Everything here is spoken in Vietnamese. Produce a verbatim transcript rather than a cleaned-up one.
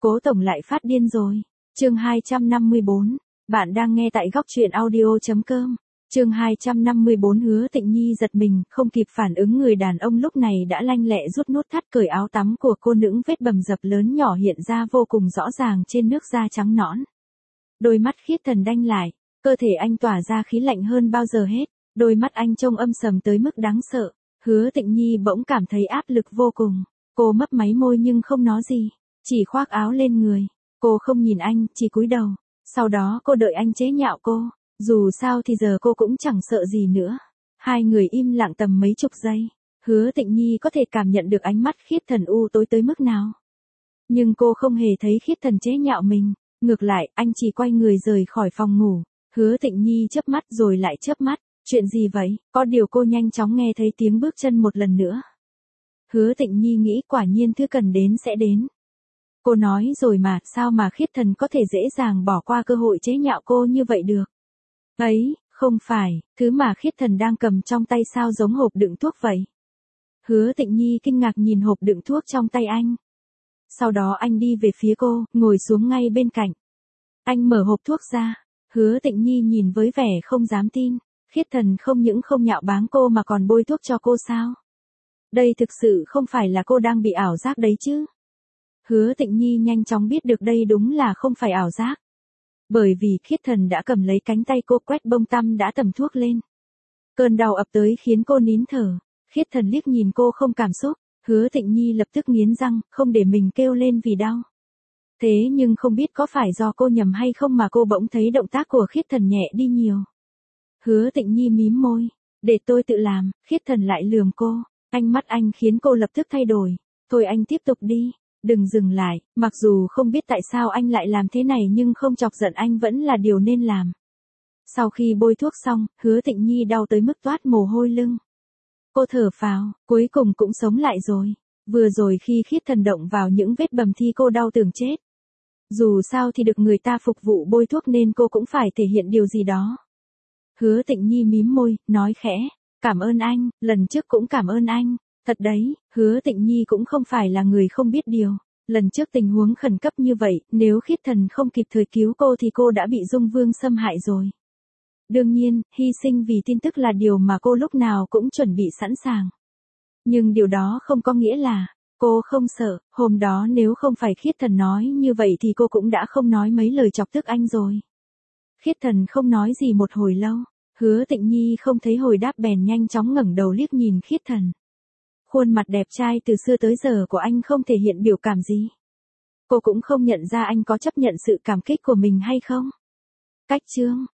Cố tổng lại phát điên rồi. Chương hai trăm năm mươi bốn. Bạn đang nghe tại góc truyện audio chấm com. Chương hai trăm năm mươi bốn. Hứa Tịnh Nhi giật mình, không kịp phản ứng, người đàn ông lúc này đã lanh lẹ rút nút thắt cởi áo tắm của cô, những vết bầm dập lớn nhỏ hiện ra vô cùng rõ ràng trên nước da trắng nõn. Đôi mắt Khiết Thần đanh lại, cơ thể anh tỏa ra khí lạnh hơn bao giờ hết, đôi mắt anh trông âm sầm tới mức đáng sợ. Hứa Tịnh Nhi bỗng cảm thấy áp lực vô cùng, cô mấp máy môi nhưng không nói gì, chỉ khoác áo lên người. Cô không nhìn anh, chỉ cúi đầu. Sau đó cô đợi anh chế nhạo cô, dù sao thì giờ cô cũng chẳng sợ gì nữa. Hai người im lặng tầm mấy chục giây. Hứa Tịnh Nhi có thể cảm nhận được ánh mắt Khiết Thần u tối tới mức nào. Nhưng cô không hề thấy Khiết Thần chế nhạo mình, ngược lại, anh chỉ quay người rời khỏi phòng ngủ. Hứa Tịnh Nhi chớp mắt rồi lại chớp mắt, chuyện gì vậy? Có điều cô nhanh chóng nghe thấy tiếng bước chân một lần nữa. Hứa Tịnh Nhi nghĩ quả nhiên thứ cần đến sẽ đến. Cô nói rồi mà, sao mà Khiết Thần có thể dễ dàng bỏ qua cơ hội chế nhạo cô như vậy được? Ấy, không phải, thứ mà Khiết Thần đang cầm trong tay sao giống hộp đựng thuốc vậy? Hứa Tịnh Nhi kinh ngạc nhìn hộp đựng thuốc trong tay anh. Sau đó anh đi về phía cô, ngồi xuống ngay bên cạnh. Anh mở hộp thuốc ra. Hứa Tịnh Nhi nhìn với vẻ không dám tin. Khiết Thần không những không nhạo báng cô mà còn bôi thuốc cho cô sao? Đây thực sự không phải là cô đang bị ảo giác đấy chứ? Hứa Tịnh Nhi nhanh chóng biết được đây đúng là không phải ảo giác. Bởi vì Khiết Thần đã cầm lấy cánh tay cô, quét bông tăm đã tẩm thuốc lên. Cơn đau ập tới khiến cô nín thở. Khiết Thần liếc nhìn cô không cảm xúc. Hứa Tịnh Nhi lập tức nghiến răng, không để mình kêu lên vì đau. Thế nhưng không biết có phải do cô nhầm hay không mà cô bỗng thấy động tác của Khiết Thần nhẹ đi nhiều. Hứa Tịnh Nhi mím môi. Để tôi tự làm. Khiết Thần lại lườm cô. Ánh mắt anh khiến cô lập tức thay đổi. Thôi anh tiếp tục đi. Đừng dừng lại, mặc dù không biết tại sao anh lại làm thế này nhưng không chọc giận anh vẫn là điều nên làm. Sau khi bôi thuốc xong, Hứa Tịnh Nhi đau tới mức toát mồ hôi lưng. Cô thở phào, cuối cùng cũng sống lại rồi. Vừa rồi khi Khiết Thần động vào những vết bầm thì cô đau tưởng chết. Dù sao thì được người ta phục vụ bôi thuốc nên cô cũng phải thể hiện điều gì đó. Hứa Tịnh Nhi mím môi, nói khẽ, cảm ơn anh, lần trước cũng cảm ơn anh. Thật đấy, Hứa Tịnh Nhi cũng không phải là người không biết điều. Lần trước tình huống khẩn cấp như vậy, nếu Khiết Thần không kịp thời cứu cô thì cô đã bị Dung Vương xâm hại rồi. Đương nhiên, hy sinh vì tin tức là điều mà cô lúc nào cũng chuẩn bị sẵn sàng. Nhưng điều đó không có nghĩa là cô không sợ. Hôm đó nếu không phải Khiết Thần nói như vậy thì cô cũng đã không nói mấy lời chọc tức anh rồi. Khiết Thần không nói gì một hồi lâu. Hứa Tịnh Nhi không thấy hồi đáp bèn nhanh chóng ngẩng đầu liếc nhìn Khiết Thần. Khuôn mặt đẹp trai từ xưa tới giờ của anh không thể hiện biểu cảm gì. Cô cũng không nhận ra anh có chấp nhận sự cảm kích của mình hay không. Cách chương,